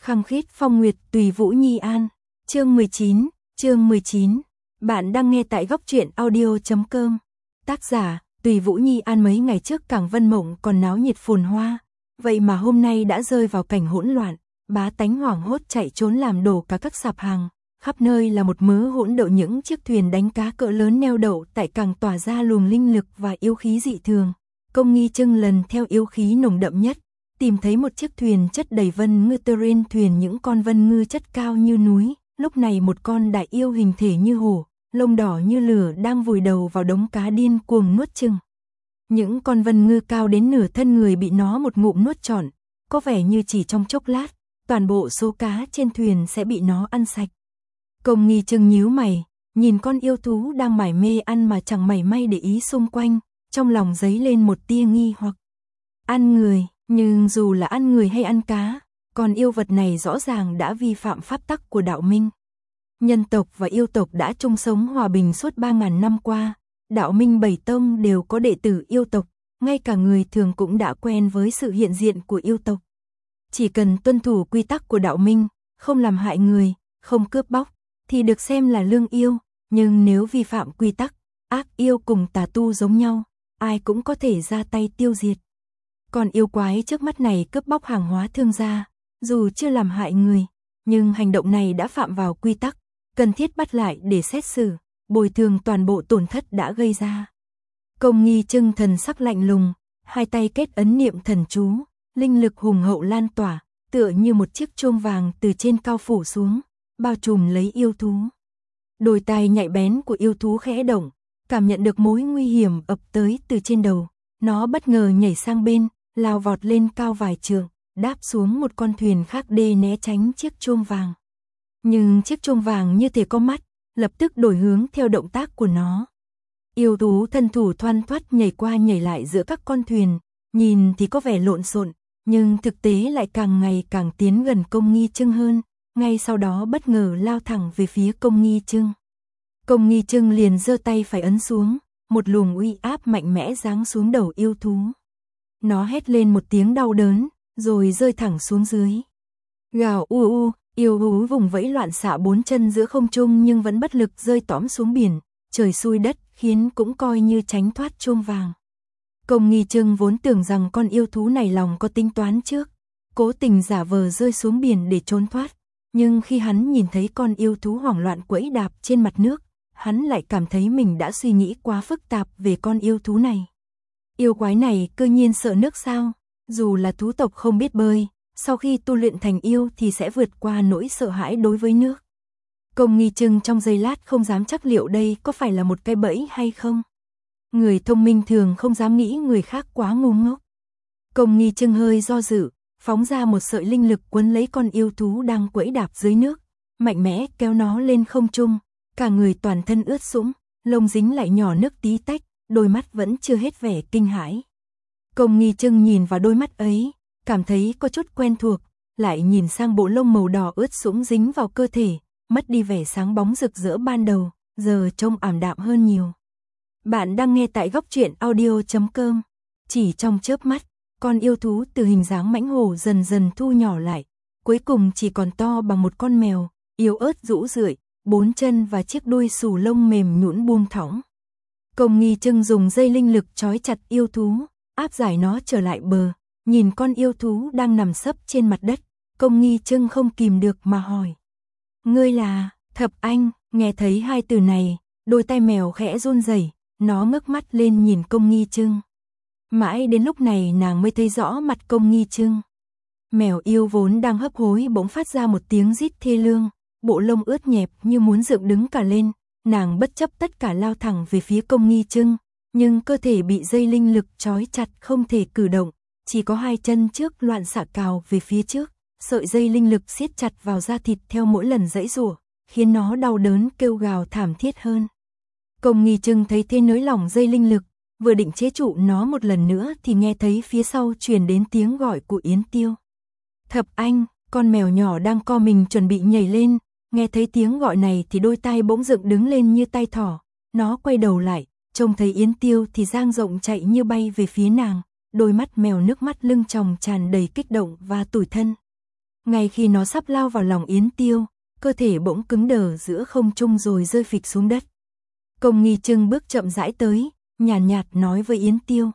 Khăng khít phong nguyệt tùy Vũ Nhi An. Chương 19. Bạn đang nghe tại góc truyện audio.com. Tác giả, Tùy Vũ Nhi An. Mấy ngày trước Cảng Vân Mộng còn náo nhiệt phồn hoa, vậy mà hôm nay đã rơi vào cảnh hỗn loạn, bá tánh hoảng hốt chạy trốn làm đổ cả các sạp hàng, khắp nơi là một mớ hỗn độn. Những chiếc thuyền đánh cá cỡ lớn neo đậu tại cảng tỏa ra luồng linh lực và yêu khí dị thường. Công Nghi Trưng lần theo yêu khí nồng đậm nhất, tìm thấy một chiếc thuyền chất đầy vân ngư. Trên thuyền những con vân ngư chất cao như núi, lúc này một con đại yêu hình thể như hổ, lông đỏ như lửa đang vùi đầu vào đống cá điên cuồng nuốt chừng. Những con vân ngư cao đến nửa thân người bị nó một ngụm nuốt trọn, có vẻ như chỉ trong chốc lát, toàn bộ số cá trên thuyền sẽ bị nó ăn sạch. Công Nghi Trưng nhíu mày, nhìn con yêu thú đang mải mê ăn mà chẳng mảy may để ý xung quanh, trong lòng dấy lên một tia nghi hoặc. Ăn người, nhưng dù là ăn người hay ăn cá, con yêu vật này rõ ràng đã vi phạm pháp tắc của đạo minh. Nhân tộc và yêu tộc đã chung sống hòa bình suốt 3.000 năm qua, đạo minh 7 tông đều có đệ tử yêu tộc, ngay cả người thường cũng đã quen với sự hiện diện của yêu tộc. Chỉ cần tuân thủ quy tắc của đạo minh, không làm hại người, không cướp bóc, thì được xem là lương yêu, nhưng nếu vi phạm quy tắc, ác yêu cùng tà tu giống nhau, ai cũng có thể ra tay tiêu diệt. Còn yêu quái trước mắt này cướp bóc hàng hóa thương gia, dù chưa làm hại người, nhưng hành động này đã phạm vào quy tắc, cần thiết bắt lại để xét xử, bồi thường toàn bộ tổn thất đã gây ra. Công Nghi Trưng thần sắc lạnh lùng, hai tay kết ấn niệm thần chú, linh lực hùng hậu lan tỏa, tựa như một chiếc chuông vàng từ trên cao phủ xuống, bao trùm lấy yêu thú. Đôi tai nhạy bén của yêu thú khẽ động, cảm nhận được mối nguy hiểm ập tới từ trên đầu, nó bất ngờ nhảy sang bên, lao vọt lên cao vài trượng, đáp xuống một con thuyền khác để né tránh chiếc chuông vàng. Nhưng chiếc chuông vàng như thể có mắt, lập tức đổi hướng theo động tác của nó. Yêu thú thân thủ thoăn thoắt nhảy qua nhảy lại giữa các con thuyền, nhìn thì có vẻ lộn xộn, nhưng thực tế lại càng ngày càng tiến gần Công Nghi Trưng hơn, ngay sau đó bất ngờ lao thẳng về phía Công Nghi Trưng. Công Nghi Trưng liền giơ tay phải ấn xuống, một luồng uy áp mạnh mẽ giáng xuống đầu yêu thú. Nó hét lên một tiếng đau đớn, rồi rơi thẳng xuống dưới. Gào u u, yêu thú vùng vẫy loạn xạ bốn chân giữa không trung nhưng vẫn bất lực rơi tõm xuống biển, trời xui đất khiến cũng coi như tránh thoát chuông vàng. Công Nghi Trưng vốn tưởng rằng con yêu thú này lòng có tính toán trước, cố tình giả vờ rơi xuống biển để trốn thoát, nhưng khi hắn nhìn thấy con yêu thú hoảng loạn quẫy đạp trên mặt nước, hắn lại cảm thấy mình đã suy nghĩ quá phức tạp về con yêu thú này. Yêu quái này cơ nhiên sợ nước sao? Dù là thú tộc không biết bơi, sau khi tu luyện thành yêu thì sẽ vượt qua nỗi sợ hãi đối với nước. Công Nghi Trưng trong giây lát không dám chắc liệu đây có phải là một cái bẫy hay không. Người thông minh thường không dám nghĩ người khác quá ngu ngốc. Công Nghi Trưng hơi do dự, phóng ra một sợi linh lực quấn lấy con yêu thú đang quẫy đạp dưới nước, mạnh mẽ kéo nó lên không trung, cả người toàn thân ướt sũng, lông dính lại nhỏ nước tí tách, đôi mắt vẫn chưa hết vẻ kinh hãi. Công Nghi Trưng nhìn vào đôi mắt ấy, cảm thấy có chút quen thuộc, lại nhìn sang bộ lông màu đỏ ướt sũng dính vào cơ thể, mất đi vẻ sáng bóng rực rỡ ban đầu, giờ trông ảm đạm hơn nhiều. Bạn đang nghe tại góc truyện audio.com. Chỉ trong chớp mắt, con yêu thú từ hình dáng mãnh hổ dần dần thu nhỏ lại, cuối cùng chỉ còn to bằng một con mèo, yếu ớt rũ rượi, bốn chân và chiếc đuôi xù lông mềm nhũn buông thõng. Công Nghi Trưng dùng dây linh lực trói chặt yêu thú, áp giải nó trở lại bờ, nhìn con yêu thú đang nằm sấp trên mặt đất, Công Nghi Trưng không kìm được mà hỏi. Ngươi là Thập Anh? Nghe thấy hai từ này, đôi tai mèo khẽ run rẩy, nó ngước mắt lên nhìn Công Nghi Trưng. Mãi đến lúc này nàng mới thấy rõ mặt Công Nghi Trưng. Mèo yêu vốn đang hấp hối bỗng phát ra một tiếng rít thê lương, bộ lông ướt nhẹp như muốn dựng đứng cả lên, nàng bất chấp tất cả lao thẳng về phía Công Nghi Trưng, nhưng cơ thể bị dây linh lực trói chặt không thể cử động, chỉ có hai chân trước loạn xạ cào về phía trước, sợi dây linh lực siết chặt vào da thịt theo mỗi lần giãy giụa, khiến nó đau đớn kêu gào thảm thiết hơn. Công Nghi Trưng thấy thế nới lỏng dây linh lực, vừa định chế trụ nó một lần nữa thì nghe thấy phía sau truyền đến tiếng gọi của Yến Tiêu. Thập Anh, con mèo nhỏ đang co mình chuẩn bị nhảy lên, nghe thấy tiếng gọi này thì đôi tai bỗng dựng đứng lên như tai thỏ, nó quay đầu lại, trông thấy Yến Tiêu thì dang rộng chạy như bay về phía nàng, đôi mắt mèo nước mắt lưng tròng tràn đầy kích động và tủi thân. Ngay khi nó sắp lao vào lòng Yến Tiêu, cơ thể bỗng cứng đờ giữa không trung rồi rơi phịch xuống đất. Công Nghi Trưng bước chậm rãi tới, nhàn nhạt nói với Yến Tiêu.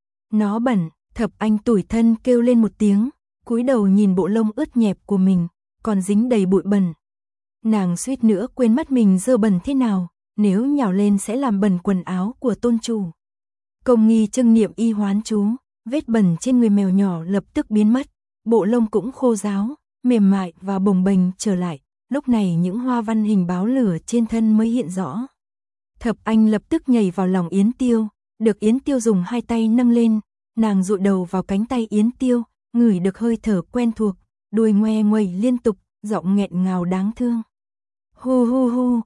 Nó bẩn. Thập Anh tủi thân kêu lên một tiếng, cúi đầu nhìn bộ lông ướt nhẹp của mình, còn dính đầy bụi bẩn. Nàng suýt nữa quên mất mình dơ bẩn thế nào, nếu nhào lên sẽ làm bẩn quần áo của tôn chủ. Công Nghi Trưng niệm y hoán chú, vết bẩn trên người mèo nhỏ lập tức biến mất, bộ lông cũng khô ráo, mềm mại và bồng bềnh trở lại, lúc này những hoa văn hình báo lửa trên thân mới hiện rõ. Thập Anh lập tức nhảy vào lòng Yến Tiêu, được Yến Tiêu dùng hai tay nâng lên, nàng dụi đầu vào cánh tay Yến Tiêu, ngửi được hơi thở quen thuộc, đuôi ngoe nguẩy liên tục, giọng nghẹn ngào đáng thương. Hu hu hu,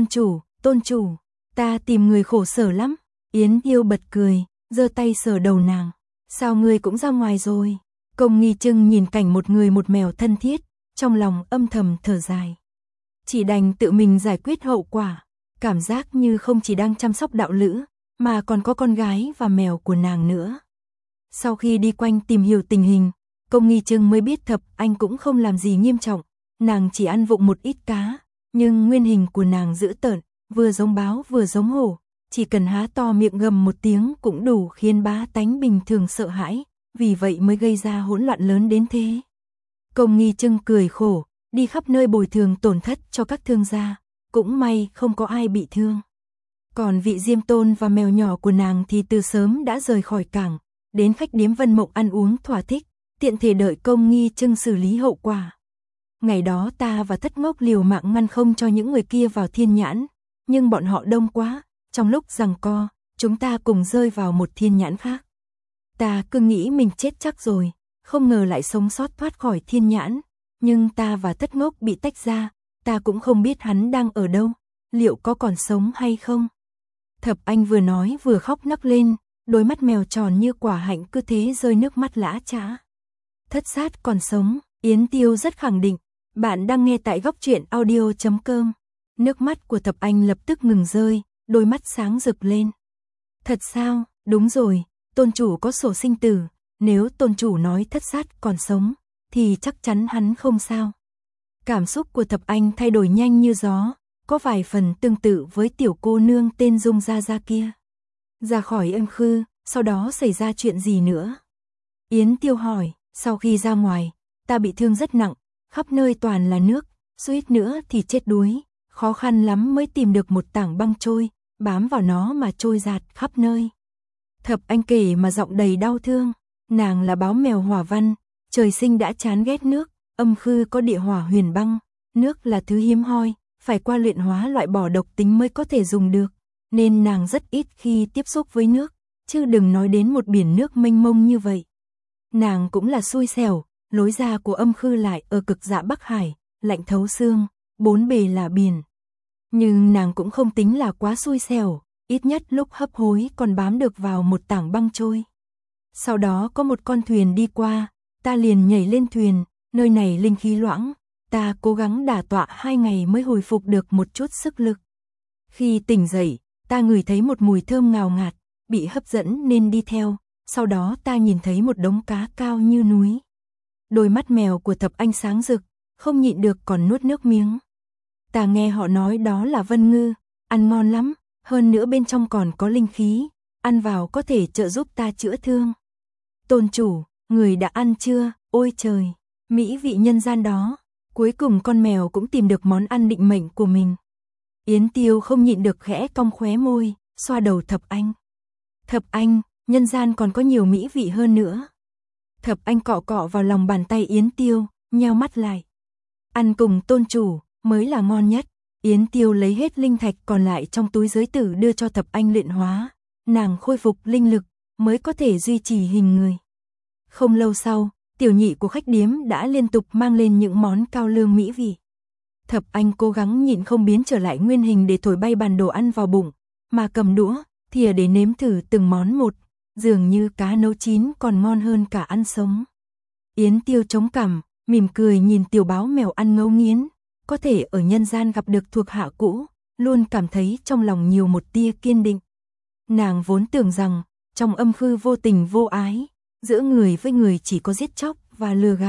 tôn chủ, ta tìm người khổ sở lắm. Yến Tiêu bật cười, giơ tay sờ đầu nàng. Sao ngươi cũng ra ngoài rồi? Công Nghi Trưng nhìn cảnh một người một mèo thân thiết, trong lòng âm thầm thở dài. Chỉ đành tự mình giải quyết hậu quả, cảm giác như không chỉ đang chăm sóc đạo lữ, mà còn có con gái và mèo của nàng nữa. Sau khi đi quanh tìm hiểu tình hình, Công Nghi Trưng mới biết Thập Anh cũng không làm gì nghiêm trọng, nàng chỉ ăn vụng một ít cá, nhưng nguyên hình của nàng dữ tợn, vừa giống báo vừa giống hổ, chỉ cần há to miệng gầm một tiếng cũng đủ khiến bá tánh bình thường sợ hãi, vì vậy mới gây ra hỗn loạn lớn đến thế. Công Nghi Trưng cười khổ, đi khắp nơi bồi thường tổn thất cho các thương gia, cũng may không có ai bị thương. Còn vị Diêm Tôn và mèo nhỏ của nàng thì từ sớm đã rời khỏi cảng, đến khách điếm Vân Mộng ăn uống thỏa thích, tiện thể đợi Công Nghi Trưng xử lý hậu quả. Ngày đó ta và Thất Ngốc liều mạng ngăn không cho những người kia vào thiên nhãn, nhưng bọn họ đông quá, trong lúc giằng co, chúng ta cùng rơi vào một thiên nhãn khác. Ta cứ nghĩ mình chết chắc rồi, không ngờ lại sống sót thoát khỏi thiên nhãn, nhưng ta và Thất Ngốc bị tách ra, ta cũng không biết hắn đang ở đâu, liệu có còn sống hay không. Thập Anh vừa nói vừa khóc nấc lên, đôi mắt mèo tròn như quả hạnh cứ thế rơi nước mắt lã chã. Thất sát còn sống, Yến Tiêu rất khẳng định. Bạn đang nghe tại góc truyện audio.com. Nước mắt của Thập Anh lập tức ngừng rơi, đôi mắt sáng rực lên. Thật sao? Đúng rồi, tôn chủ có sổ sinh tử, nếu tôn chủ nói thất sát còn sống, thì chắc chắn hắn không sao. Cảm xúc của Thập Anh thay đổi nhanh như gió, có vài phần tương tự với tiểu cô nương tên Dung Gia Gia kia. Ra khỏi Ân Khư, sau đó xảy ra chuyện gì nữa? Yến Tiêu hỏi, sau khi ra ngoài, ta bị thương rất nặng, khắp nơi toàn là nước, suýt nữa thì chết đuối, khó khăn lắm mới tìm được một tảng băng trôi, bám vào nó mà trôi dạt khắp nơi. Thập Anh kể mà giọng đầy đau thương, nàng là báo mèo hỏa văn, trời sinh đã chán ghét nước, Âm Khư có địa hỏa huyền băng, nước là thứ hiếm hoi, phải qua luyện hóa loại bỏ độc tính mới có thể dùng được, nên nàng rất ít khi tiếp xúc với nước, chứ đừng nói đến một biển nước mênh mông như vậy. Nàng cũng là xui xẻo, lối ra của Âm Khư lại ở cực dạ Bắc Hải, lạnh thấu xương, bốn bề là biển. Nhưng nàng cũng không tính là quá xui xẻo, ít nhất lúc hấp hối còn bám được vào một tảng băng trôi. Sau đó có một con thuyền đi qua, ta liền nhảy lên thuyền, nơi này linh khí loãng, ta cố gắng đả tọa 2 ngày mới hồi phục được một chút sức lực. Khi tỉnh dậy, ta ngửi thấy một mùi thơm ngào ngạt, bị hấp dẫn nên đi theo, sau đó ta nhìn thấy một đống cá cao như núi. Đôi mắt mèo của Thập Anh sáng rực, không nhịn được còn nuốt nước miếng. Ta nghe họ nói đó là vân ngư, ăn ngon lắm, hơn nữa bên trong còn có linh khí, ăn vào có thể trợ giúp ta chữa thương. Tôn chủ, người đã ăn chưa? Ôi trời, mỹ vị nhân gian đó. Cuối cùng con mèo cũng tìm được món ăn định mệnh của mình. Yến Tiêu không nhịn được khẽ cong khóe môi, xoa đầu Thập Anh. Thập Anh, nhân gian còn có nhiều mỹ vị hơn nữa. Thập Anh cọ cọ vào lòng bàn tay Yến Tiêu, nheo mắt lại. Ăn cùng tôn chủ mới là ngon nhất. Yến Tiêu lấy hết linh thạch còn lại trong túi giới tử đưa cho Thập Anh luyện hóa. Nàng khôi phục linh lực mới có thể duy trì hình người. Không lâu sau, tiểu nhị của khách điếm đã liên tục mang lên những món cao lương mỹ vị. Thập Anh cố gắng nhịn không biến trở lại nguyên hình để thổi bay bàn đồ ăn vào bụng, mà cầm đũa, thìa để nếm thử từng món một, dường như cá nấu chín còn ngon hơn cả ăn sống. Yến Tiêu chống cằm, mỉm cười nhìn tiểu báo mèo ăn ngấu nghiến, có thể ở nhân gian gặp được thuộc hạ cũ, luôn cảm thấy trong lòng nhiều một tia kiên định. Nàng vốn tưởng rằng, trong Âm Khư vô tình vô ái, giữa người với người chỉ có giết chóc và lừa gạt,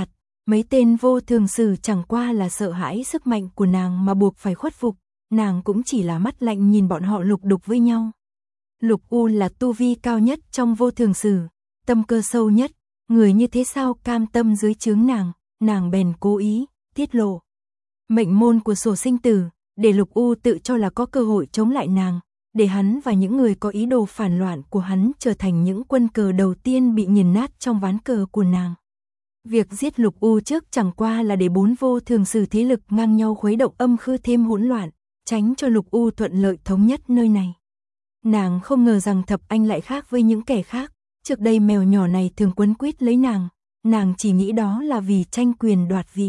Mấy tên vô thường sử chẳng qua là sợ hãi sức mạnh của nàng mà buộc phải khuất phục, nàng cũng chỉ là mắt lạnh nhìn bọn họ lục đục với nhau. Lục U là tu vi cao nhất trong vô thường sử, tâm cơ sâu nhất, người như thế sao cam tâm dưới trướng nàng bèn cố ý, tiết lộ mệnh môn của sổ sinh tử, để Lục U tự cho là có cơ hội chống lại nàng, để hắn và những người có ý đồ phản loạn của hắn trở thành những quân cờ đầu tiên bị nghiền nát trong ván cờ của nàng. Việc giết Lục U trước chẳng qua là để 4 vô thường sử thế lực ngang nhau khuấy động âm khư thêm hỗn loạn, tránh cho Lục U thuận lợi thống nhất nơi này. Nàng không ngờ rằng Thập Anh lại khác với những kẻ khác, trước đây mèo nhỏ này thường quấn quýt lấy nàng chỉ nghĩ đó là vì tranh quyền đoạt vị.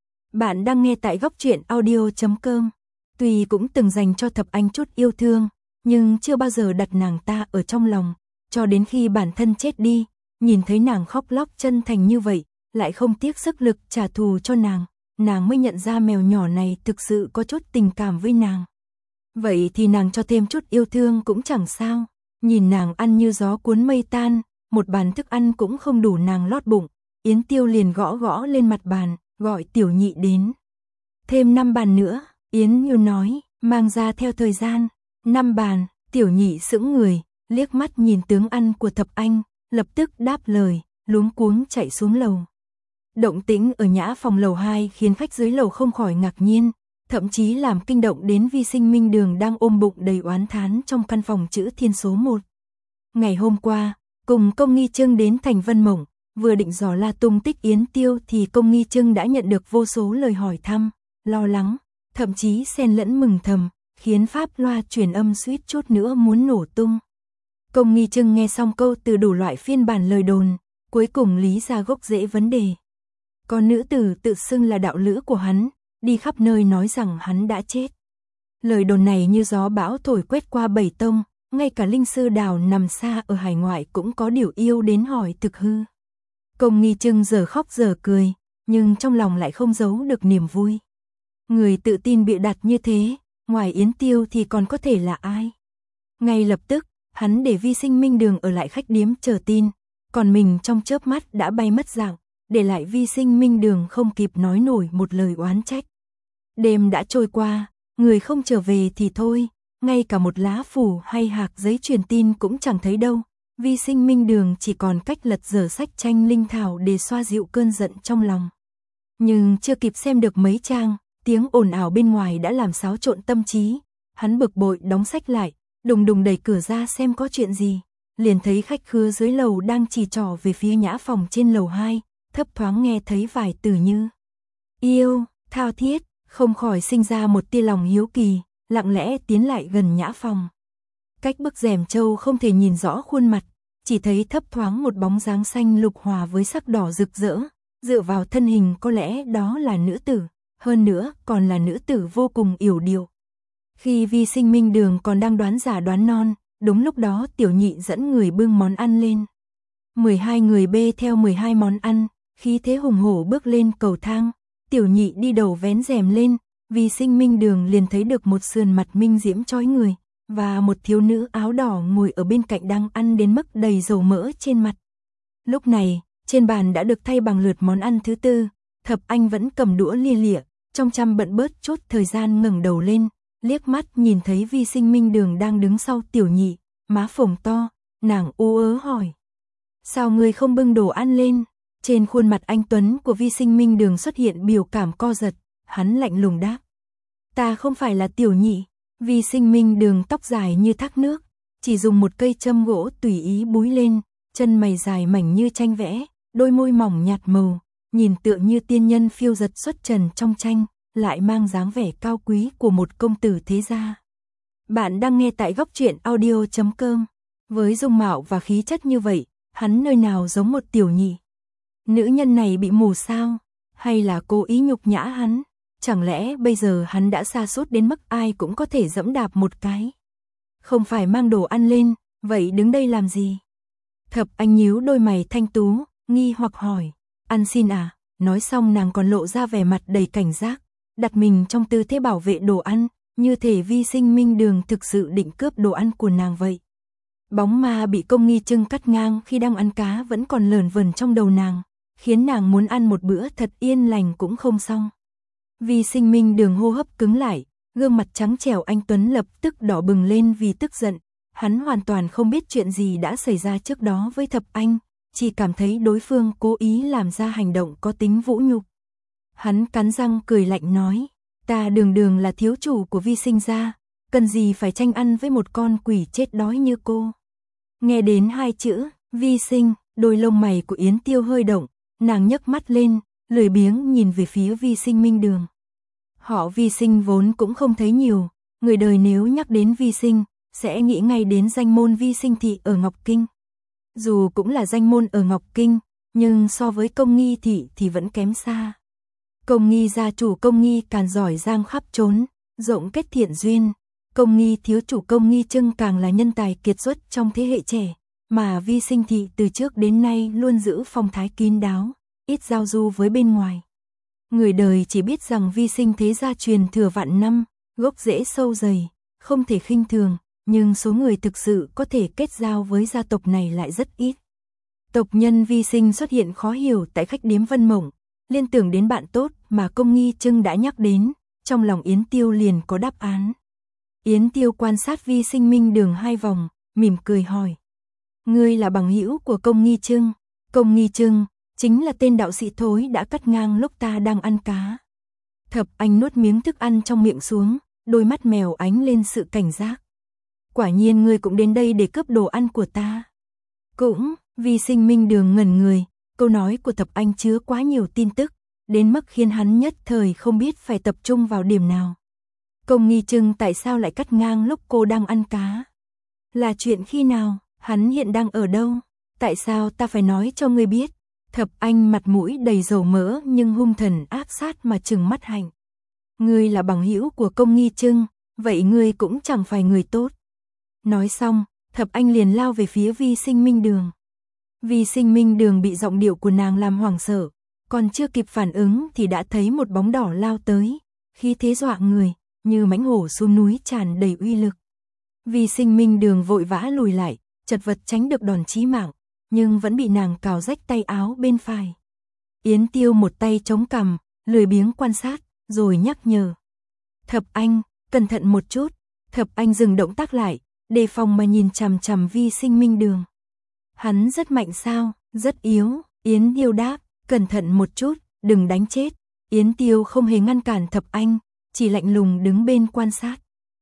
Bạn đang nghe tại góc truyện audio.com. Tuy cũng từng dành cho Thập Anh chút yêu thương, nhưng chưa bao giờ đặt nàng ta ở trong lòng, cho đến khi bản thân chết đi, nhìn thấy nàng khóc lóc chân thành như vậy, lại không tiếc sức lực trả thù cho nàng mới nhận ra mèo nhỏ này thực sự có chút tình cảm với nàng. Vậy thì nàng cho thêm chút yêu thương cũng chẳng sao, nhìn nàng ăn như gió cuốn mây tan, một bàn thức ăn cũng không đủ nàng lót bụng, Yến Tiêu liền gõ lên mặt bàn, gọi Tiểu Nhị đến. Thêm 5 bàn nữa, Yến Như nói, mang ra theo thời gian. 5 bàn, Tiểu Nhị sững người, liếc mắt nhìn tướng ăn của Thập Anh, lập tức đáp lời, luống cuống chạy xuống lầu. Động tĩnh ở nhã phòng lầu 2 khiến khách dưới lầu không khỏi ngạc nhiên, thậm chí làm kinh động đến Vi Sinh Minh Đường đang ôm bụng đầy oán thán trong căn phòng chữ thiên số 1. Ngày hôm qua, cùng Công Nghi Trưng đến thành Vân Mộng, vừa định dò la tung tích Yến Tiêu thì Công Nghi Trưng đã nhận được vô số lời hỏi thăm, lo lắng, thậm chí xen lẫn mừng thầm, khiến pháp loa truyền âm suýt chút nữa muốn nổ tung. Công Nghi Trưng nghe xong câu từ đủ loại phiên bản lời đồn, cuối cùng lý ra gốc rễ vấn đề. Con nữ tử tự xưng là đạo lữ của hắn, đi khắp nơi nói rằng hắn đã chết. Lời đồn này như gió bão thổi quét qua 7 tông, ngay cả Linh Sư Đào nằm xa ở hải ngoại cũng có điều yêu đến hỏi thực hư. Công Nghi Trưng giờ khóc giờ cười, nhưng trong lòng lại không giấu được niềm vui. Người tự tin bịa đặt như thế, ngoài Yến Tiêu thì còn có thể là ai? Ngay lập tức, hắn để Vi Sinh Minh Đường ở lại khách điếm chờ tin, còn mình trong chớp mắt đã bay mất dạng, để lại Vi Sinh Minh Đường không kịp nói nổi một lời oán trách. Đêm đã trôi qua, người không trở về thì thôi, ngay cả một lá phủ hay hạc giấy truyền tin cũng chẳng thấy đâu. Vi Sinh Minh Đường chỉ còn cách lật dở sách tranh linh thảo để xoa dịu cơn giận trong lòng. Nhưng chưa kịp xem được mấy trang, tiếng ồn ào bên ngoài đã làm xáo trộn tâm trí. Hắn bực bội đóng sách lại, đùng đùng đẩy cửa ra xem có chuyện gì. Liền thấy khách khứa dưới lầu đang chỉ trỏ về phía nhã phòng trên lầu 2, thấp thoáng nghe thấy vài từ như yêu, thao thiết, không khỏi sinh ra một tia lòng hiếu kỳ, lặng lẽ tiến lại gần nhã phòng. Cách bức rèm trâu không thể nhìn rõ khuôn mặt, chỉ thấy thấp thoáng một bóng dáng xanh lục hòa với sắc đỏ rực rỡ, dựa vào thân hình có lẽ đó là nữ tử, hơn nữa còn là nữ tử vô cùng yểu điệu. Khi Vi Sinh Minh Đường còn đang đoán giả đoán non, đúng lúc đó Tiểu Nhị dẫn người bưng món ăn lên. 12 người bê theo 12 món ăn, khí thế hùng hổ bước lên cầu thang, Tiểu Nhị đi đầu vén rèm lên, Vi Sinh Minh Đường liền thấy được một sườn mặt minh diễm chói người, và một thiếu nữ áo đỏ ngồi ở bên cạnh đang ăn đến mức đầy dầu mỡ trên mặt. Lúc này, trên bàn đã được thay bằng lượt món ăn thứ tư, Thập Anh vẫn cầm đũa lia lịa, trong chăm bận bớt chút thời gian ngẩng đầu lên, liếc mắt nhìn thấy Vi Sinh Minh Đường đang đứng sau Tiểu Nhị, má phồng to, nàng ú ớ hỏi. Sao người không bưng đồ ăn lên? Trên khuôn mặt anh tuấn của Vi Sinh Minh Đường xuất hiện biểu cảm co giật, hắn lạnh lùng đáp. Ta không phải là Tiểu Nhị. Vi Sinh Minh Đường tóc dài như thác nước, chỉ dùng một cây châm gỗ tùy ý búi lên, chân mày dài mảnh như tranh vẽ, đôi môi mỏng nhạt màu, nhìn tựa như tiên nhân phiêu giật xuất trần trong tranh, lại mang dáng vẻ cao quý của một công tử thế gia. Bạn đang nghe tại góc truyện audio.com. Với dung mạo và khí chất như vậy, hắn nơi nào giống một Tiểu Nhị? Nữ nhân này bị mù sao? Hay là cố ý nhục nhã hắn? Chẳng lẽ bây giờ hắn đã sa sút đến mức ai cũng có thể dẫm đạp một cái? Không phải mang đồ ăn lên, vậy đứng đây làm gì? Thập Anh nhíu đôi mày thanh tú, nghi hoặc hỏi. Ăn xin à? Nói xong nàng còn lộ ra vẻ mặt đầy cảnh giác, đặt mình trong tư thế bảo vệ đồ ăn, như thể Vi Sinh Minh Đường thực sự định cướp đồ ăn của nàng vậy. Bóng ma bị Công Nghi Trưng cắt ngang khi đang ăn cá vẫn còn lởn vởn trong đầu nàng, khiến nàng muốn ăn một bữa thật yên lành cũng không xong. Vi Sinh Minh Đường hô hấp cứng lại, gương mặt trắng trẻo anh tuấn lập tức đỏ bừng lên vì tức giận. Hắn hoàn toàn không biết chuyện gì đã xảy ra trước đó với Thập Anh, chỉ cảm thấy đối phương cố ý làm ra hành động có tính vũ nhục. Hắn cắn răng cười lạnh nói, ta đường đường là thiếu chủ của Vi Sinh gia, cần gì phải tranh ăn với một con quỷ chết đói như cô. Nghe đến hai chữ, Vi Sinh, đôi lông mày của Yến Tiêu hơi động, nàng nhấc mắt lên, lười biếng nhìn về phía Vi Sinh Minh Đường. Họ Vi Sinh vốn cũng không thấy nhiều, người đời nếu nhắc đến Vi Sinh, sẽ nghĩ ngay đến danh môn Vi Sinh thị ở Ngọc Kinh. Dù cũng là danh môn ở Ngọc Kinh, nhưng so với Công Nghi thị thì vẫn kém xa. Công Nghi gia chủ Công Nghi càn giỏi giang khắp trốn, rộng kết thiện duyên. Công Nghi thiếu chủ Công Nghi Trưng càng là nhân tài kiệt xuất trong thế hệ trẻ, mà Vi Sinh thị từ trước đến nay luôn giữ phong thái kín đáo, ít giao du với bên ngoài. Người đời chỉ biết rằng Vi Sinh thế gia truyền thừa vạn năm, gốc rễ sâu dày, không thể khinh thường, nhưng số người thực sự có thể kết giao với gia tộc này lại rất ít. Tộc nhân Vi Sinh xuất hiện khó hiểu tại khách điếm Vân Mộng, liên tưởng đến bạn tốt mà Công Nghi Trưng đã nhắc đến, trong lòng Yến Tiêu liền có đáp án. Yến Tiêu quan sát Vi Sinh Minh Đường hai vòng, mỉm cười hỏi. Ngươi là bằng hữu của Công Nghi Trưng? Công Nghi Trưng chính là tên đạo sĩ thối đã cắt ngang lúc ta đang ăn cá. Thập Anh nuốt miếng thức ăn trong miệng xuống, đôi mắt mèo ánh lên sự cảnh giác. Quả nhiên ngươi cũng đến đây để cướp đồ ăn của ta. Cũng, Vi Sinh Minh Đường ngẩn người, câu nói của Thập Anh chứa quá nhiều tin tức, đến mức khiến hắn nhất thời không biết phải tập trung vào điểm nào. Công Nghi Trưng tại sao lại cắt ngang lúc cô đang ăn cá? Là chuyện khi nào? Hắn hiện đang ở đâu? Tại sao ta phải nói cho ngươi biết? Thập Anh mặt mũi đầy dầu mỡ nhưng hung thần ác sát mà trừng mắt hạnh. Ngươi là bằng hữu của Công Nghi Trưng, vậy ngươi cũng chẳng phải người tốt. Nói xong, Thập Anh liền lao về phía Vi Sinh Minh Đường. Vi Sinh Minh Đường bị giọng điệu của nàng làm hoảng sợ, còn chưa kịp phản ứng thì đã thấy một bóng đỏ lao tới, khí thế dọa người, như mãnh hổ xuống núi tràn đầy uy lực. Vi Sinh Minh Đường vội vã lùi lại, chật vật tránh được đòn chí mạng, nhưng vẫn bị nàng cào rách tay áo bên phải. Yến Tiêu một tay chống cằm, lười biếng quan sát, rồi nhắc nhở. Thập Anh, cẩn thận một chút. Thập Anh dừng động tác lại, đề phòng mà nhìn chằm chằm Vi Sinh Minh Đường. Hắn rất mạnh sao? Rất yếu. Yến Tiêu đáp, cẩn thận một chút, đừng đánh chết. Yến Tiêu không hề ngăn cản Thập Anh, chỉ lạnh lùng đứng bên quan sát.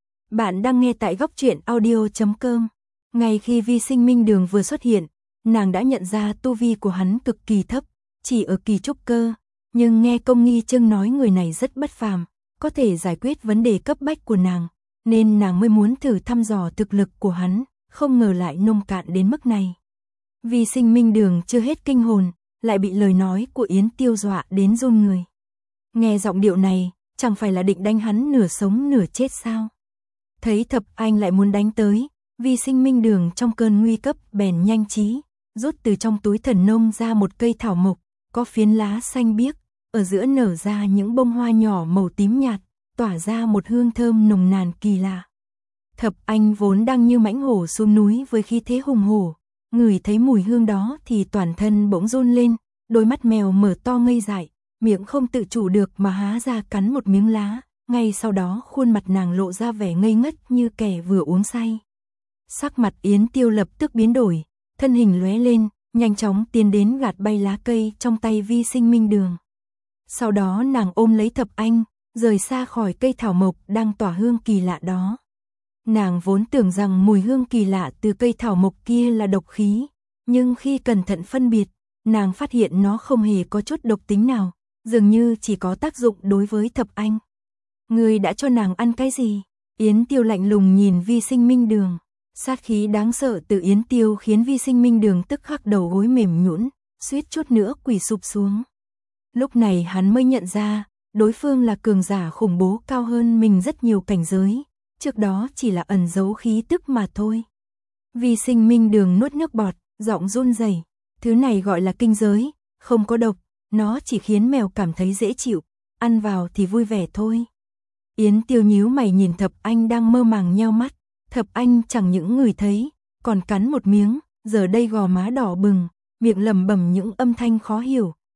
Bạn đang nghe tại góc truyện audio.com. Ngay khi Vi Sinh Minh Đường vừa xuất hiện, nàng đã nhận ra tu vi của hắn cực kỳ thấp, chỉ ở kỳ trúc cơ, nhưng nghe Công Nghi Trưng nói người này rất bất phàm, có thể giải quyết vấn đề cấp bách của nàng, nên nàng mới muốn thử thăm dò thực lực của hắn, không ngờ lại nông cạn đến mức này. Vi Sinh Minh Đường chưa hết kinh hồn, lại bị lời nói của Yến Tiêu dọa đến run người. Nghe giọng điệu này, chẳng phải là định đánh hắn nửa sống nửa chết sao? Thấy Thập Anh lại muốn đánh tới, Vi Sinh Minh Đường trong cơn nguy cấp bèn nhanh trí, rút từ trong túi thần nông ra một cây thảo mộc, có phiến lá xanh biếc, ở giữa nở ra những bông hoa nhỏ màu tím nhạt, tỏa ra một hương thơm nồng nàn kỳ lạ. Thập Anh vốn đang như mãnh hổ xuống núi với khí thế hùng hổ, ngửi thấy mùi hương đó thì toàn thân bỗng run lên, đôi mắt mèo mở to ngây dại, miệng không tự chủ được mà há ra cắn một miếng lá, ngay sau đó khuôn mặt nàng lộ ra vẻ ngây ngất như kẻ vừa uống say. Sắc mặt Yến Tiêu lập tức biến đổi, thân hình lóe lên, nhanh chóng tiến đến gạt bay lá cây trong tay Vi Sinh Minh Đường. Sau đó nàng ôm lấy Thập Anh, rời xa khỏi cây thảo mộc đang tỏa hương kỳ lạ đó. Nàng vốn tưởng rằng mùi hương kỳ lạ từ cây thảo mộc kia là độc khí, nhưng khi cẩn thận phân biệt, nàng phát hiện nó không hề có chút độc tính nào, dường như chỉ có tác dụng đối với Thập Anh. Ngươi đã cho nàng ăn cái gì? Yến Tiêu lạnh lùng nhìn Vi Sinh Minh Đường. Sát khí đáng sợ từ Yến Tiêu khiến Vi Sinh Minh Đường tức khắc đầu gối mềm nhũn, suýt chút nữa quỳ sụp xuống. Lúc này hắn mới nhận ra, đối phương là cường giả khủng bố cao hơn mình rất nhiều cảnh giới, trước đó chỉ là ẩn giấu khí tức mà thôi. Vi Sinh Minh Đường nuốt nước bọt, giọng run rẩy, thứ này gọi là kinh giới, không có độc, nó chỉ khiến mèo cảm thấy dễ chịu, ăn vào thì vui vẻ thôi. Yến Tiêu nhíu mày nhìn Thập Anh đang mơ màng nheo mắt. Thập Anh chẳng những ngửi thấy, còn cắn một miếng, giờ đây gò má đỏ bừng, miệng lẩm bẩm những âm thanh khó hiểu,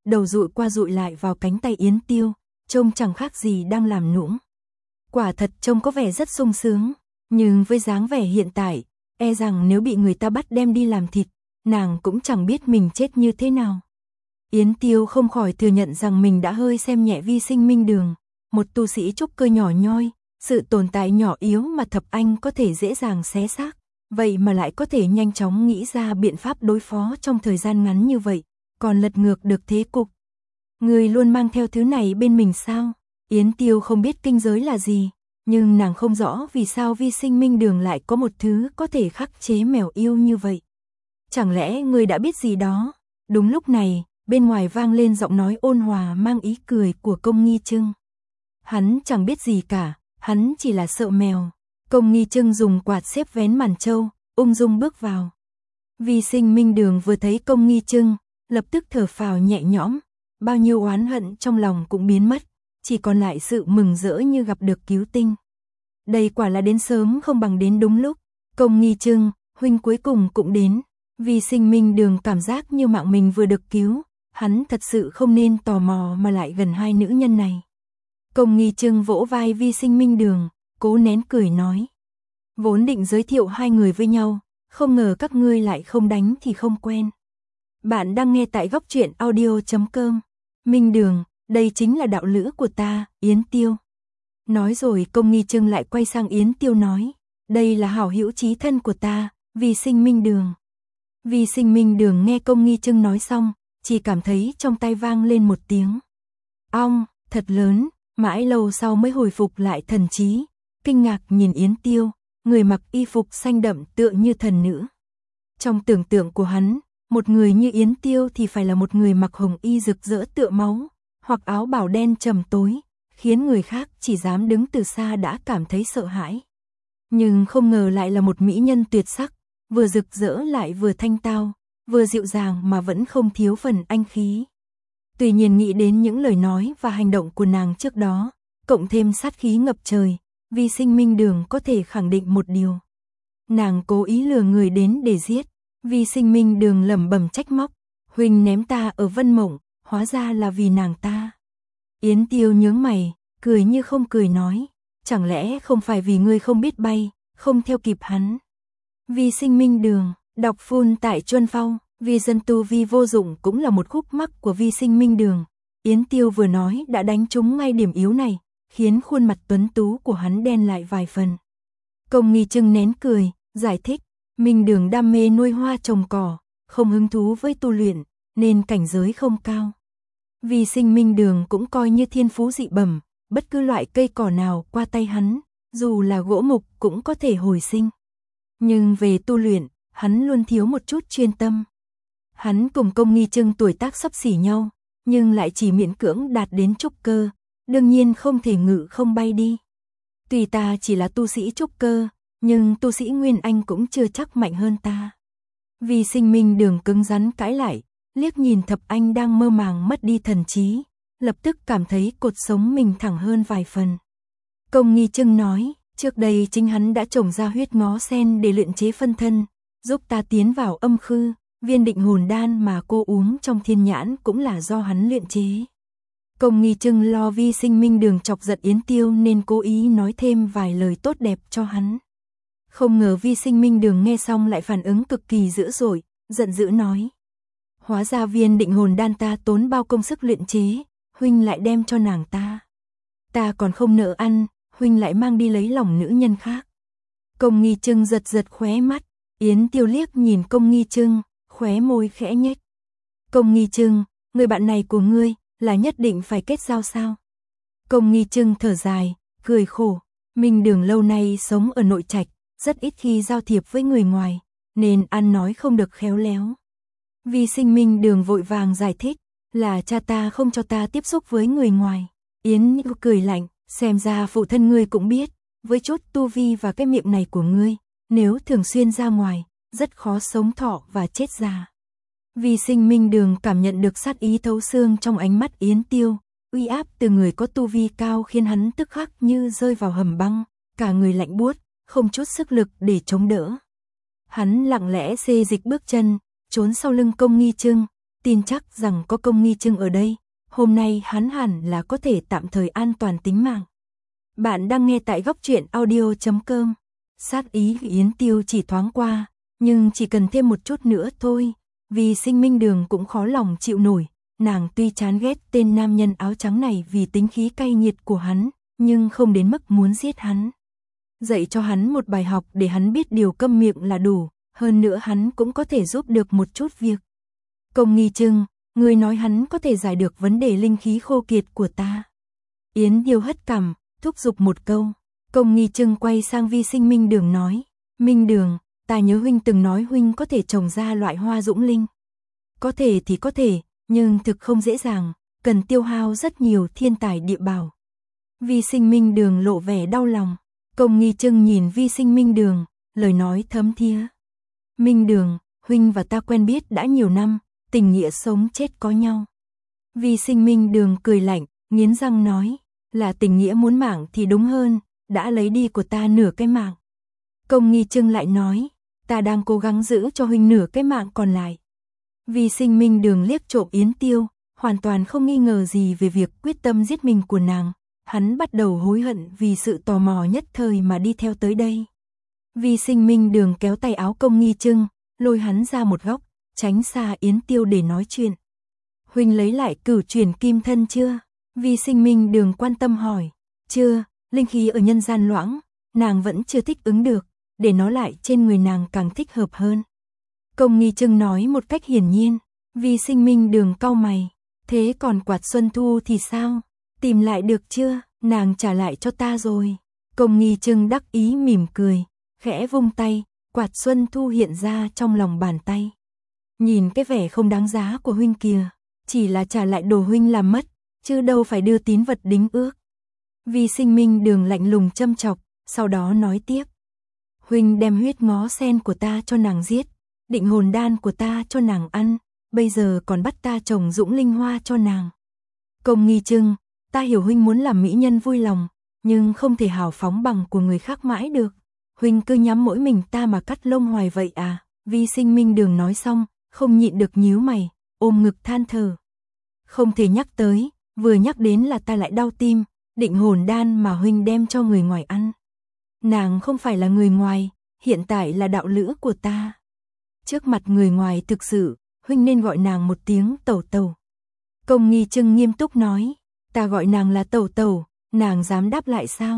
đầu dụi qua dụi lại vào cánh tay Yến Tiêu, trông chẳng khác gì đang làm nũng. Quả thật trông có vẻ rất sung sướng, nhưng với dáng vẻ hiện tại, e rằng nếu bị người ta bắt đem đi làm thịt, nàng cũng chẳng biết mình chết như thế nào. Yến Tiêu không khỏi thừa nhận rằng mình đã hơi xem nhẹ Vi Sinh Minh Đường, một tu sĩ trúc cơ nhỏ nhoi, sự tồn tại nhỏ yếu mà Thập Anh có thể dễ dàng xé xác, vậy mà lại có thể nhanh chóng nghĩ ra biện pháp đối phó trong thời gian ngắn như vậy, còn lật ngược được thế cục. Người luôn mang theo thứ này bên mình sao? Yến Tiêu không biết kinh giới là gì, nhưng nàng không rõ vì sao Vi Sinh Minh Đường lại có một thứ có thể khắc chế mèo yêu như vậy. Chẳng lẽ người đã biết gì đó? Đúng lúc này, bên ngoài vang lên giọng nói ôn hòa mang ý cười của Công Nghi Trưng. Hắn chẳng biết gì cả, hắn chỉ là sợ mèo. Công Nghi Trưng dùng quạt xếp vén màn trâu, ung dung bước vào. Vi Sinh Minh Đường vừa thấy Công Nghi Trưng, lập tức thở phào nhẹ nhõm, bao nhiêu oán hận trong lòng cũng biến mất, chỉ còn lại sự mừng rỡ như gặp được cứu tinh. Đây quả là đến sớm không bằng đến đúng lúc. Công Nghi Trưng, huynh cuối cùng cũng đến. Vi Sinh Minh Đường cảm giác như mạng mình vừa được cứu, hắn thật sự không nên tò mò mà lại gần hai nữ nhân này. Công Nghi Trưng vỗ vai Vi Sinh Minh Đường, cố nén cười nói. Vốn định giới thiệu hai người với nhau, không ngờ các ngươi lại không đánh thì không quen. Bạn đang nghe tại góc truyện audio.com. Minh Đường, đây chính là đạo lữ của ta, Yến Tiêu. Nói rồi Công Nghi Trưng lại quay sang Yến Tiêu nói, đây là hảo hữu chí thân của ta, Vi Sinh Minh Đường. Vi Sinh Minh Đường nghe Công Nghi Trưng nói xong, chỉ cảm thấy trong tay vang lên một tiếng ong, thật lớn, mãi lâu sau mới hồi phục lại thần trí, kinh ngạc nhìn Yến Tiêu, người mặc y phục xanh đậm tựa như thần nữ. Trong tưởng tượng của hắn, một người như Yến Tiêu thì phải là một người mặc hồng y rực rỡ tựa máu, hoặc áo bào đen trầm tối, khiến người khác chỉ dám đứng từ xa đã cảm thấy sợ hãi. Nhưng không ngờ lại là một mỹ nhân tuyệt sắc, vừa rực rỡ lại vừa thanh tao, vừa dịu dàng mà vẫn không thiếu phần anh khí. Tuy nhiên nghĩ đến những lời nói và hành động của nàng trước đó, cộng thêm sát khí ngập trời, Vi Sinh Minh Đường có thể khẳng định một điều. Nàng cố ý lừa người đến để giết. Vi Sinh Minh Đường lẩm bẩm trách móc, huynh ném ta ở Vân Mộng, hóa ra là vì nàng ta. Yến Tiêu nhướng mày, cười như không cười nói, chẳng lẽ không phải vì ngươi không biết bay, không theo kịp hắn. Vi Sinh Minh Đường, đọc full tại Chuân Phong, vì dân tu vi vô dụng cũng là một khúc mắc của Vi Sinh Minh Đường. Yến Tiêu vừa nói đã đánh trúng ngay điểm yếu này, khiến khuôn mặt tuấn tú của hắn đen lại vài phần. Công Nghi Trưng nén cười, giải thích, Minh Đường đam mê nuôi hoa trồng cỏ, không hứng thú với tu luyện, nên cảnh giới không cao. Vi Sinh Minh Đường cũng coi như thiên phú dị bẩm, bất cứ loại cây cỏ nào qua tay hắn, dù là gỗ mục cũng có thể hồi sinh. Nhưng về tu luyện, hắn luôn thiếu một chút chuyên tâm. Hắn cùng Công Nghi Trưng tuổi tác xấp xỉ nhau, nhưng lại chỉ miễn cưỡng đạt đến trúc cơ, đương nhiên không thể ngự không bay đi. Tuy ta chỉ là tu sĩ trúc cơ, nhưng tu sĩ Nguyên Anh cũng chưa chắc mạnh hơn ta. Vi Sinh Minh Đường cứng rắn cãi lại, liếc nhìn Thập Anh đang mơ màng mất đi thần trí, lập tức cảm thấy cột sống mình thẳng hơn vài phần. Công Nghi Trưng nói, trước đây chính hắn đã trồng ra huyết ngó sen để luyện chế phân thân, giúp ta tiến vào âm khư, viên định hồn đan mà cô uống trong thiên nhãn cũng là do hắn luyện chế. Công Nghi Trưng lo Vi Sinh Minh Đường chọc giận Yến Tiêu nên cố ý nói thêm vài lời tốt đẹp cho hắn. Không ngờ Vi Sinh Minh Đường nghe xong lại phản ứng cực kỳ dữ dội, giận dữ nói. Hóa ra viên định hồn đan ta tốn bao công sức luyện chế, huynh lại đem cho nàng ta. Ta còn không nỡ ăn, huynh lại mang đi lấy lòng nữ nhân khác. Công Nghi Trưng giật giật khóe mắt, Yến Tiêu liếc nhìn Công Nghi Trưng, khóe môi khẽ nhếch. Công Nghi Trưng, người bạn này của ngươi, là nhất định phải kết giao sao? Công Nghi Trưng thở dài, cười khổ, Minh Đường lâu nay sống ở nội trạch, rất ít khi giao thiệp với người ngoài, nên ăn nói không được khéo léo. Vi Sinh Minh Đường vội vàng giải thích, là cha ta không cho ta tiếp xúc với người ngoài. Yến cười lạnh, xem ra phụ thân ngươi cũng biết, với chút tu vi và cái miệng này của ngươi, nếu thường xuyên ra ngoài, rất khó sống thọ và chết già. Vi Sinh Minh Đường cảm nhận được sát ý thấu xương trong ánh mắt Yến Tiêu, uy áp từ người có tu vi cao khiến hắn tức khắc như rơi vào hầm băng, cả người lạnh buốt, không chút sức lực để chống đỡ. Hắn lặng lẽ xê dịch bước chân, trốn sau lưng Công Nghi Trưng, tin chắc rằng có Công Nghi Trưng ở đây, hôm nay hắn hẳn là có thể tạm thời an toàn tính mạng. Bạn đang nghe tại góc truyện audio.com. Sát ý Yến Tiêu chỉ thoáng qua, nhưng chỉ cần thêm một chút nữa thôi, vì Sinh Minh Đường cũng khó lòng chịu nổi. Nàng tuy chán ghét tên nam nhân áo trắng này vì tính khí cay nghiệt của hắn, nhưng không đến mức muốn giết hắn. Dạy cho hắn một bài học để hắn biết điều câm miệng là đủ, hơn nữa hắn cũng có thể giúp được một chút việc. Công Nghi Trưng, người nói hắn có thể giải được vấn đề linh khí khô kiệt của ta. Yến Tiêu hất cằm, thúc giục một câu. Công Nghi Trưng quay sang Vi Sinh Minh Đường nói, Minh Đường, ta nhớ huynh từng nói huynh có thể trồng ra loại hoa dũng linh. Có thể thì có thể, nhưng thực không dễ dàng, cần tiêu hao rất nhiều thiên tài địa bảo. Vi Sinh Minh Đường lộ vẻ đau lòng. Công Nghi Trưng nhìn Vi Sinh Minh Đường, lời nói thấm thía. Minh Đường, huynh và ta quen biết đã nhiều năm, tình nghĩa sống chết có nhau. Vi Sinh Minh Đường cười lạnh, nghiến răng nói, là tình nghĩa muốn mạng thì đúng hơn, đã lấy đi của ta nửa cái mạng. Công Nghi Trưng lại nói, ta đang cố gắng giữ cho huynh nửa cái mạng còn lại. Vi Sinh Minh Đường liếc trộm Yến Tiêu, hoàn toàn không nghi ngờ gì về việc quyết tâm giết mình của nàng. Hắn bắt đầu hối hận vì sự tò mò nhất thời mà đi theo tới đây. Vi Sinh Minh Đường kéo tay áo Công Nghi Trưng, lôi hắn ra một góc, tránh xa Yến Tiêu để nói chuyện. Huynh lấy lại Cửu Chuyển Kim Thân chưa? Vi Sinh Minh Đường quan tâm hỏi. Chưa, linh khí ở nhân gian loãng, nàng vẫn chưa thích ứng được, để nó lại trên người nàng càng thích hợp hơn. Công Nghi Trưng nói một cách hiển nhiên. Vi Sinh Minh Đường cau mày. Thế còn quạt Xuân Thu thì sao? Tìm lại được chưa? Nàng trả lại cho ta rồi. Công Nghi Trưng đắc ý mỉm cười, khẽ vung tay, quạt Xuân Thu hiện ra trong lòng bàn tay. Nhìn cái vẻ không đáng giá của huynh kìa, chỉ là trả lại đồ huynh làm mất, chứ đâu phải đưa tín vật đính ước. Vi Sinh Minh Đường lạnh lùng châm chọc, sau đó nói tiếp. Huynh đem huyết ngó sen của ta cho nàng giết, định hồn đan của ta cho nàng ăn, bây giờ còn bắt ta trồng dũng linh hoa cho nàng. Công Nghi Trưng, ta hiểu huynh muốn làm mỹ nhân vui lòng, nhưng không thể hào phóng bằng của người khác mãi được. Huynh cứ nhắm mỗi mình ta mà cắt lông hoài vậy à? Vi Sinh Minh Đường nói xong, không nhịn được nhíu mày, ôm ngực than thở. Không thể nhắc tới, vừa nhắc đến là ta lại đau tim, định hồn đan mà huynh đem cho người ngoài ăn. Nàng không phải là người ngoài, hiện tại là đạo lữ của ta. Trước mặt người ngoài thực sự, huynh nên gọi nàng một tiếng tẩu tẩu. Công Nghi Trưng nghiêm túc nói, ta gọi nàng là tẩu tẩu, nàng dám đáp lại sao?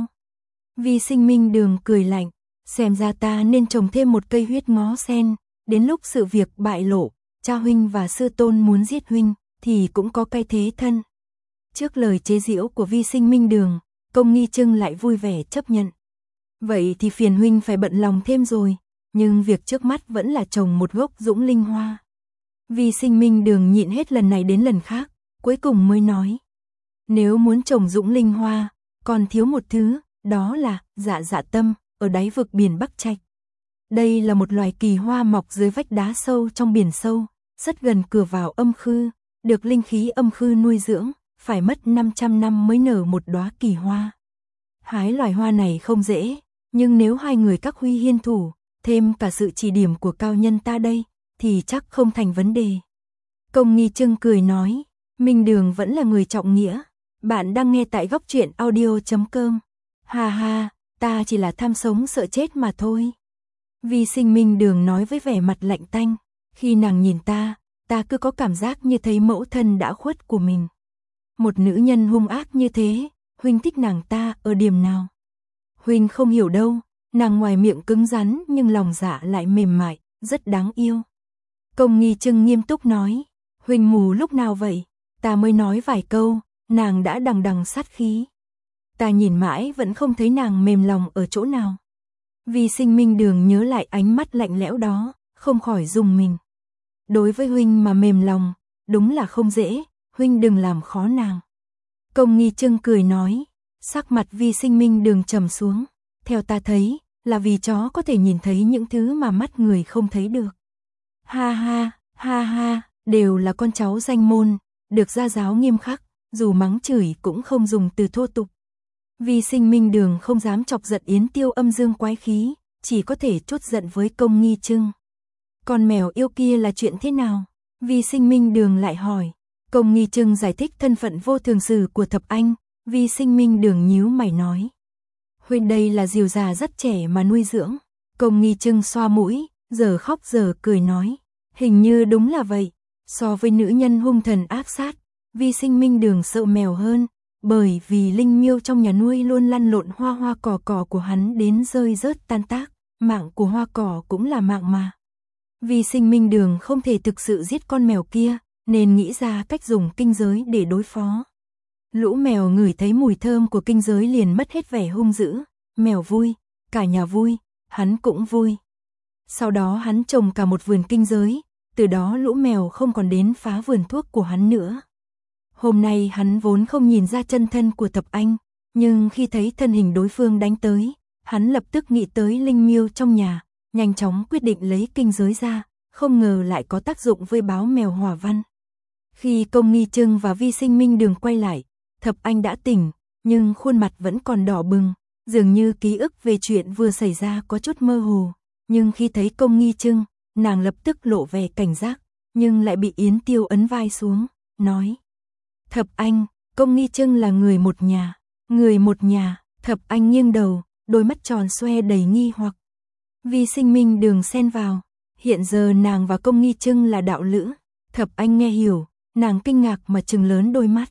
Vi Sinh Minh Đường cười lạnh, xem ra ta nên trồng thêm một cây huyết ngó sen, đến lúc sự việc bại lộ, cha huynh và sư tôn muốn giết huynh, thì cũng có cái thế thân. Trước lời chế giễu của Vi Sinh Minh Đường, Công Nghi Trưng lại vui vẻ chấp nhận. Vậy thì phiền huynh phải bận lòng thêm rồi, nhưng việc trước mắt vẫn là trồng một gốc dũng linh hoa. Vi Sinh Minh Đường nhịn hết lần này đến lần khác, cuối cùng mới nói. Nếu muốn trồng dũng linh hoa, còn thiếu một thứ, đó là dạ dạ tâm, ở đáy vực biển Bắc Trạch. Đây là một loài kỳ hoa mọc dưới vách đá sâu trong biển sâu, rất gần cửa vào âm khư, được linh khí âm khư nuôi dưỡng, phải mất 500 năm mới nở một đóa kỳ hoa. Hái loài hoa này không dễ, nhưng nếu hai người các huy hiên thủ, thêm cả sự chỉ điểm của cao nhân ta đây, thì chắc không thành vấn đề. Công Nghi Trưng cười nói, Minh Đường vẫn là người trọng nghĩa. Bạn đang nghe tại góc truyện audio.com. Ha ha, ta chỉ là tham sống sợ chết mà thôi. Vi Sinh Minh Đường nói với vẻ mặt lạnh tanh, khi nàng nhìn ta cứ có cảm giác như thấy mẫu thân đã khuất của mình. Một nữ nhân hung ác như thế, huynh thích nàng ta ở điểm nào? Huynh không hiểu đâu, nàng ngoài miệng cứng rắn nhưng lòng dạ lại mềm mại, rất đáng yêu. Công Nghi Trưng nghiêm túc nói, huynh mù lúc nào vậy? Ta mới nói vài câu, nàng đã đằng đằng sát khí. Ta nhìn mãi vẫn không thấy nàng mềm lòng ở chỗ nào. Vi Sinh Minh Đường nhớ lại ánh mắt lạnh lẽo đó, không khỏi rùng mình. Đối với huynh mà mềm lòng, đúng là không dễ, huynh đừng làm khó nàng. Công Nghi Trưng cười nói, sắc mặt Vi Sinh Minh Đường trầm xuống. Theo ta thấy, là vì chó có thể nhìn thấy những thứ mà mắt người không thấy được. Ha ha, đều là con cháu danh môn, được gia giáo nghiêm khắc, dù mắng chửi cũng không dùng từ thô tục. Vi Sinh Minh Đường không dám chọc giận Yến Tiêu âm dương quái khí, chỉ có thể trút giận với Công Nghi Trưng. Con mèo yêu kia là chuyện thế nào? Vi Sinh Minh Đường lại hỏi. Công Nghi Trưng giải thích thân phận vô thường sử của Thập Anh, Vi Sinh Minh Đường nhíu mày nói. Huynh đây là diều già rất trẻ mà nuôi dưỡng. Công Nghi Trưng xoa mũi, giờ khóc giờ cười nói. Hình như đúng là vậy, so với nữ nhân hung thần ác sát, Vi Sinh Minh Đường sợ mèo hơn, bởi vì linh miêu trong nhà nuôi luôn lăn lộn hoa hoa cỏ cỏ của hắn đến rơi rớt tan tác, mạng của hoa cỏ cũng là mạng mà. Vi Sinh Minh Đường không thể thực sự giết con mèo kia, nên nghĩ ra cách dùng kinh giới để đối phó. Lũ mèo ngửi thấy mùi thơm của kinh giới liền mất hết vẻ hung dữ, mèo vui, cả nhà vui, hắn cũng vui. Sau đó hắn trồng cả một vườn kinh giới, từ đó lũ mèo không còn đến phá vườn thuốc của hắn nữa. Hôm nay hắn vốn không nhìn ra chân thân của Thập Anh, nhưng khi thấy thân hình đối phương đánh tới, hắn lập tức nghĩ tới linh miêu trong nhà, nhanh chóng quyết định lấy kinh giới ra, không ngờ lại có tác dụng với báo mèo hỏa văn. Khi Công Nghi Trưng và Vi Sinh Minh Đường quay lại, Thập Anh đã tỉnh, nhưng khuôn mặt vẫn còn đỏ bừng, dường như ký ức về chuyện vừa xảy ra có chút mơ hồ. Nhưng khi thấy Công Nghi Trưng, nàng lập tức lộ vẻ cảnh giác, nhưng lại bị Yến Tiêu ấn vai xuống, nói. Thập Anh, Công Nghi Trưng là người một nhà. Người một nhà, Thập Anh nghiêng đầu, đôi mắt tròn xoe đầy nghi hoặc. Vi Sinh Minh Đường xen vào, hiện giờ nàng và Công Nghi Trưng là đạo lữ. Thập Anh nghe hiểu, nàng kinh ngạc mà trừng lớn đôi mắt.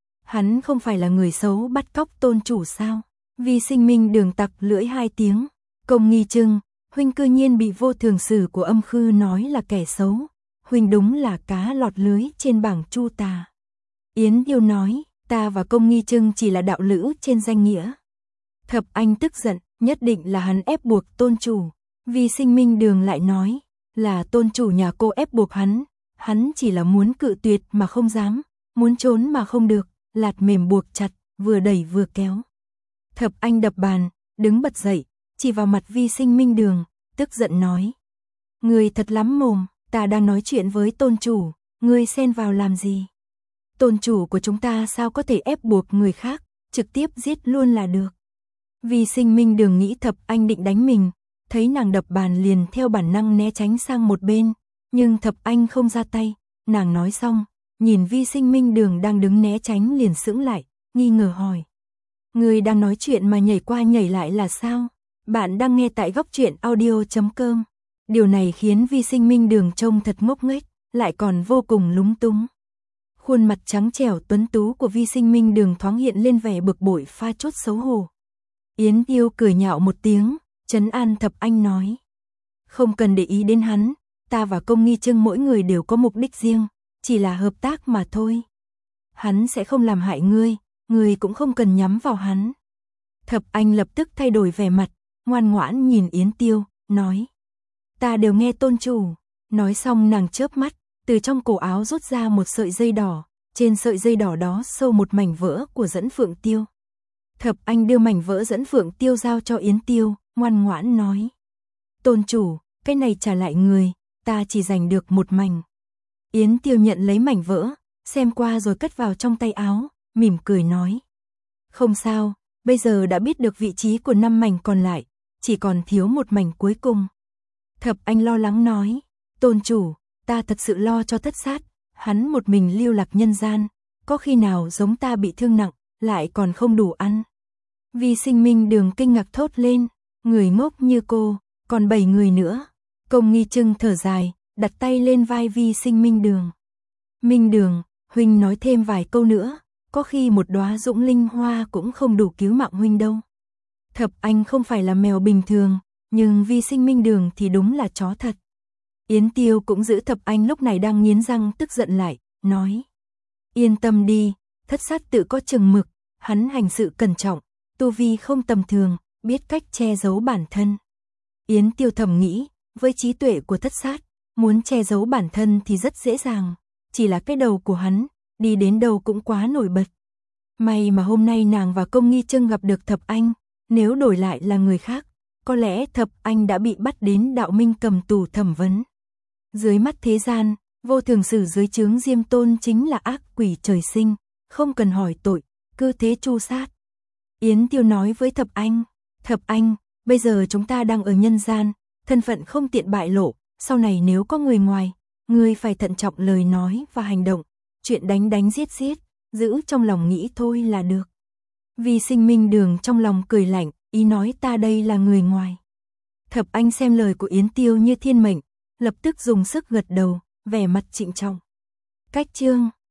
Hắn không phải là người xấu bắt cóc tôn chủ sao? Vi Sinh Minh Đường tặc lưỡi 2 tiếng, Công Nghi Trưng, huynh cư nhiên bị vô thường sử của âm khư nói là kẻ xấu, huynh đúng là cá lọt lưới trên bảng chu tà. Yến Tiêu nói, ta và Công Nghi Trưng chỉ là đạo lữ trên danh nghĩa. Thập Anh tức giận, nhất định là hắn ép buộc tôn chủ. Vi Sinh Minh Đường lại nói, là tôn chủ nhà cô ép buộc hắn chỉ là muốn cự tuyệt mà không dám, muốn trốn mà không được, lạt mềm buộc chặt, vừa đẩy vừa kéo. Thập Anh đập bàn, đứng bật dậy, chỉ vào mặt Vi Sinh Minh Đường, tức giận nói. Ngươi thật lắm mồm, ta đang nói chuyện với tôn chủ, ngươi xen vào làm gì? Tôn chủ của chúng ta sao có thể ép buộc người khác, trực tiếp giết luôn là được. Vi Sinh Minh Đường nghĩ Thập Anh định đánh mình, thấy nàng đập bàn liền theo bản năng né tránh sang một bên, nhưng Thập Anh không ra tay, nàng nói xong, nhìn Vi Sinh Minh Đường đang đứng né tránh liền sững lại, nghi ngờ hỏi. Người đang nói chuyện mà nhảy qua nhảy lại là sao? Bạn đang nghe tại góc truyện audio.com. Điều này khiến Vi Sinh Minh Đường trông thật ngốc nghếch, lại còn vô cùng lúng túng. Khuôn mặt trắng trẻo tuấn tú của Vi Sinh Minh Đường thoáng hiện lên vẻ bực bội pha chút xấu hổ. Yến Tiêu cười nhạo một tiếng, trấn an Thập Anh nói. Không cần để ý đến hắn, ta và Công Nghi Trưng mỗi người đều có mục đích riêng, chỉ là hợp tác mà thôi. Hắn sẽ không làm hại ngươi cũng không cần nhắm vào hắn. Thập Anh lập tức thay đổi vẻ mặt, ngoan ngoãn nhìn Yến Tiêu, nói. Ta đều nghe tôn chủ. Nói xong nàng chớp mắt, từ trong cổ áo rút ra một sợi dây đỏ, trên sợi dây đỏ đó sâu một mảnh vỡ của dẫn phượng tiêu. Thập Anh đưa mảnh vỡ dẫn phượng tiêu giao cho Yến Tiêu, ngoan ngoãn nói. Tôn chủ, cái này trả lại người, ta chỉ giành được một mảnh. Yến Tiêu nhận lấy mảnh vỡ, xem qua rồi cất vào trong tay áo, mỉm cười nói. Không sao, bây giờ đã biết được vị trí của 5 mảnh còn lại, chỉ còn thiếu một mảnh cuối cùng. Thập Anh lo lắng nói, tôn chủ, ta thật sự lo cho Thất Sát, hắn một mình lưu lạc nhân gian, có khi nào giống ta bị thương nặng, lại còn không đủ ăn. Vi Sinh Minh Đường kinh ngạc thốt lên, người ngốc như cô, còn 7 người nữa. Công Nghi Trưng thở dài, đặt tay lên vai Vi Sinh Minh Đường. Minh Đường, huynh nói thêm vài câu nữa, có khi một đóa dũng linh hoa cũng không đủ cứu mạng huynh đâu. Thập Anh không phải là mèo bình thường, nhưng Vi Sinh Minh Đường thì đúng là chó thật. Yến Tiêu cũng giữ Thập Anh lúc này đang nghiến răng tức giận lại, nói. Yên tâm đi, Thất Sát tự có chừng mực, hắn hành sự cẩn trọng, tu vi không tầm thường, biết cách che giấu bản thân. Yến Tiêu thầm nghĩ, với trí tuệ của Thất Sát, muốn che giấu bản thân thì rất dễ dàng, chỉ là cái đầu của hắn, đi đến đâu cũng quá nổi bật. May mà hôm nay nàng và Công Nghi Trưng gặp được Thập Anh, nếu đổi lại là người khác, có lẽ Thập Anh đã bị bắt đến đạo minh cầm tù thẩm vấn. Dưới mắt thế gian, vô thường sử dưới trướng Diêm Tôn chính là ác quỷ trời sinh, không cần hỏi tội, cứ thế tru sát. Yến Tiêu nói với Thập Anh, bây giờ chúng ta đang ở nhân gian, thân phận không tiện bại lộ, sau này nếu có người ngoài, Ngươi phải thận trọng lời nói và hành động, chuyện đánh đánh giết giết, giữ trong lòng nghĩ thôi là được. Vi Sinh Minh Đường trong lòng cười lạnh, ý nói ta đây là người ngoài. Thập Anh xem lời của Yến Tiêu như thiên mệnh, lập tức dùng sức gật đầu, vẻ mặt trịnh trọng. Cách chương